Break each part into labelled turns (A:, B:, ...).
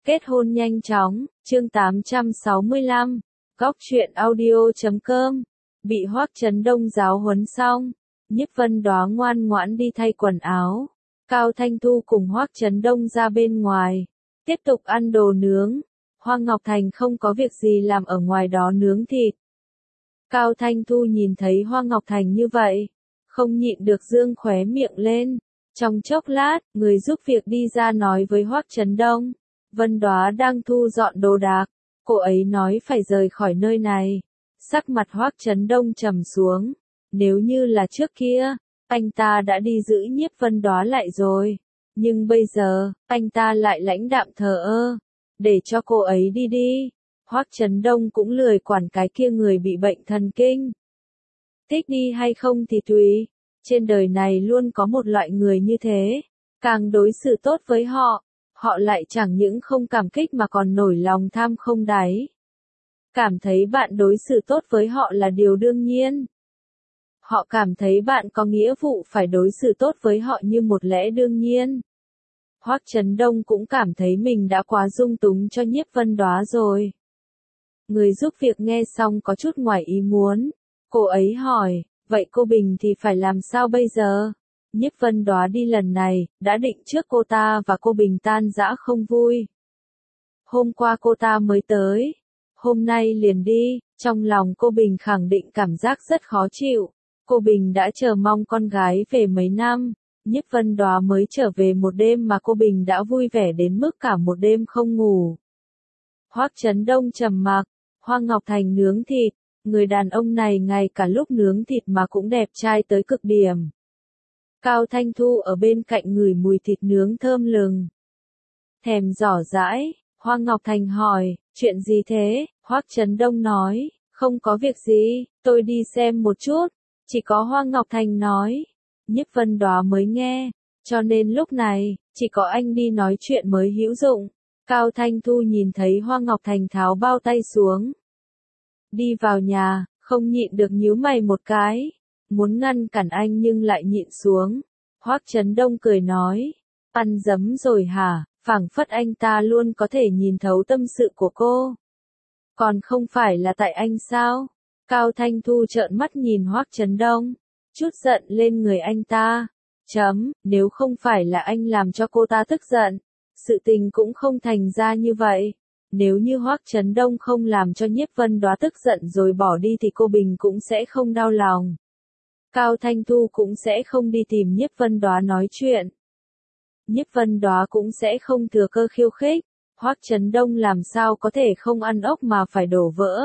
A: Kết hôn nhanh chóng, chương 865, Góc truyện audio.com. Bị Hoắc Chấn Đông giáo huấn xong, Nhiếp Vân Đóa ngoan ngoãn đi thay quần áo. Cao Thanh Thu cùng Hoắc Chấn Đông ra bên ngoài, tiếp tục ăn đồ nướng. Hoa Ngọc Thành không có việc gì làm ở ngoài đó nướng thịt. Cao Thanh Thu nhìn thấy Hoa Ngọc Thành như vậy, không nhịn được dương khóe miệng lên. Trong chốc lát, người giúp việc đi ra nói với Hoắc Chấn Đông, Vân Đóa đang thu dọn đồ đạc, cô ấy nói phải rời khỏi nơi này. Sắc mặt Hoắc Chấn Đông trầm xuống, nếu như là trước kia, anh ta đã đi giữ Nhiếp Vân Đóa lại rồi, nhưng bây giờ, anh ta lại lãnh đạm thờ ơ, để cho cô ấy đi đi. Hoắc Chấn Đông cũng lười quản cái kia người bị bệnh thần kinh. Thích đi hay không thì tùy, trên đời này luôn có một loại người như thế, càng đối xử tốt với họ, họ lại chẳng những không cảm kích mà còn nổi lòng tham không đáy. Cảm thấy bạn đối xử tốt với họ là điều đương nhiên. Họ cảm thấy bạn có nghĩa vụ phải đối xử tốt với họ như một lẽ đương nhiên. Hoắc Chấn Đông cũng cảm thấy mình đã quá dung túng cho Nhiếp Vân Đóa rồi. Người giúp việc nghe xong có chút ngoài ý muốn. Cô ấy hỏi, vậy cô Bình thì phải làm sao bây giờ? Nhiếp Vân Đóa đi lần này, đã định trước cô ta và cô Bình tan rã không vui. Hôm qua cô ta mới tới, hôm nay liền đi, trong lòng cô Bình khẳng định cảm giác rất khó chịu. Cô Bình đã chờ mong con gái về mấy năm, Nhiếp Vân Đóa mới trở về một đêm mà cô Bình đã vui vẻ đến mức cả một đêm không ngủ. Hoắc Chấn Đông trầm mặc, Hoa Ngọc Thành nướng thịt, người đàn ông này ngay cả lúc nướng thịt mà cũng đẹp trai tới cực điểm. Cao Thanh Thu ở bên cạnh ngửi mùi thịt nướng thơm lừng. Thèm giỏ dãi, Hoa Ngọc Thành hỏi, chuyện gì thế? Hoắc Chấn Đông nói, không có việc gì, tôi đi xem một chút. Chỉ có Hoa Ngọc Thành nói, Nhiếp Vân Đóa mới nghe, cho nên lúc này, chỉ có anh đi nói chuyện mới hữu dụng. Cao Thanh Thu nhìn thấy Hoa Ngọc Thành tháo bao tay xuống. Đi vào nhà, không nhịn được nhíu mày một cái, muốn ngăn cản anh nhưng lại nhịn xuống. Hoắc Chấn Đông cười nói, ăn dấm rồi hả, phảng phất anh ta luôn có thể nhìn thấu tâm sự của cô. Còn không phải là tại anh sao? Cao Thanh Thu trợn mắt nhìn Hoắc Chấn Đông, chút giận lên người anh ta. Nếu không phải là anh làm cho cô ta tức giận, sự tình cũng không thành ra như vậy. Nếu như Hoắc Chấn Đông không làm cho Nhiếp Vân Đóa tức giận rồi bỏ đi thì cô Bình cũng sẽ không đau lòng. Cao Thanh Thu cũng sẽ không đi tìm Nhiếp Vân Đóa nói chuyện. Nhiếp Vân Đóa cũng sẽ không thừa cơ khiêu khích. Hoắc Chấn Đông làm sao có thể không ăn ốc mà phải đổ vỡ.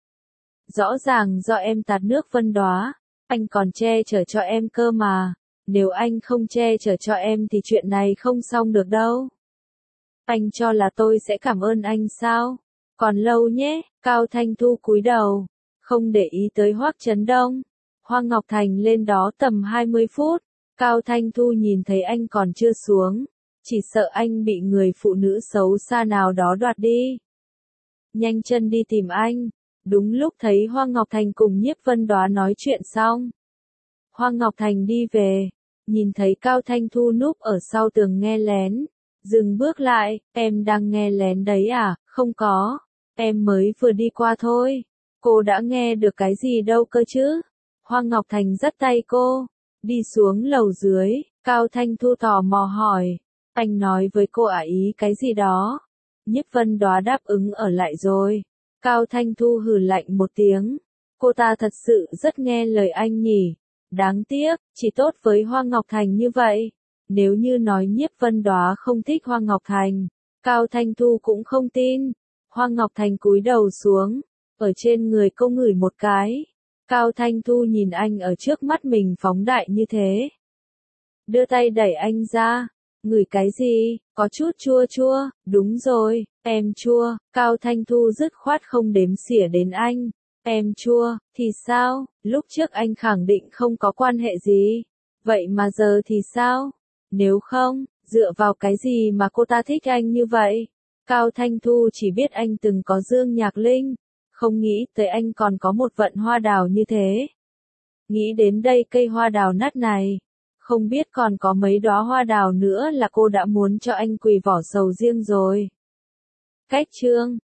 A: Rõ ràng do em tạt nước Vân Đóa, anh còn che chở cho em cơ mà. Nếu anh không che chở cho em thì chuyện này không xong được đâu. Anh cho là tôi sẽ cảm ơn anh sao? Còn lâu nhé. Cao Thanh Thu cúi đầu, không để ý tới Hoắc Chấn Đông. Hoa Ngọc Thành lên đó tầm 20 phút. Cao Thanh Thu nhìn thấy anh còn chưa xuống, chỉ sợ anh bị người phụ nữ xấu xa nào đó đoạt đi. Nhanh chân đi tìm anh. Đúng lúc thấy Hoa Ngọc Thành cùng Nhiếp Vân Đóa nói chuyện xong. Hoa Ngọc Thành đi về, nhìn thấy Cao Thanh Thu núp ở sau tường nghe lén. Dừng bước lại, em đang nghe lén đấy à? Không có, em mới vừa đi qua thôi. Cô đã nghe được cái gì đâu cơ chứ? Hoa Ngọc Thành dắt tay cô, đi xuống lầu dưới. Cao Thanh Thu tò mò hỏi, anh nói với cô ý cái gì đó? Nhiếp Vân Đóa đáp ứng ở lại rồi. Cao Thanh Thu hừ lạnh một tiếng, cô ta thật sự rất nghe lời anh nhỉ. Đáng tiếc, chỉ tốt với Hoa Ngọc Thành như vậy. Nếu như nói Nhiếp Vân Đóa không thích Hoa Ngọc Thành, Cao Thanh Thu cũng không tin. Hoa Ngọc Thành cúi đầu xuống, ở trên người cô ngửi một cái. Cao Thanh Thu nhìn anh ở trước mắt mình phóng đại như thế. Đưa tay đẩy anh ra, ngửi cái gì, có chút chua chua, đúng rồi, em chua. Cao Thanh Thu dứt khoát không đếm xỉa đến anh. Em chua, thì sao, lúc trước anh khẳng định không có quan hệ gì. Vậy mà giờ thì sao? Nếu không, dựa vào cái gì mà cô ta thích anh như vậy? Cao Thanh Thu chỉ biết anh từng có Dương Nhạc Linh, không nghĩ tới anh còn có một vận hoa đào như thế. Nghĩ đến đây cây hoa đào nát này, không biết còn có mấy đóa hoa đào nữa là cô đã muốn cho anh quỳ vỏ sầu riêng rồi. Cách chương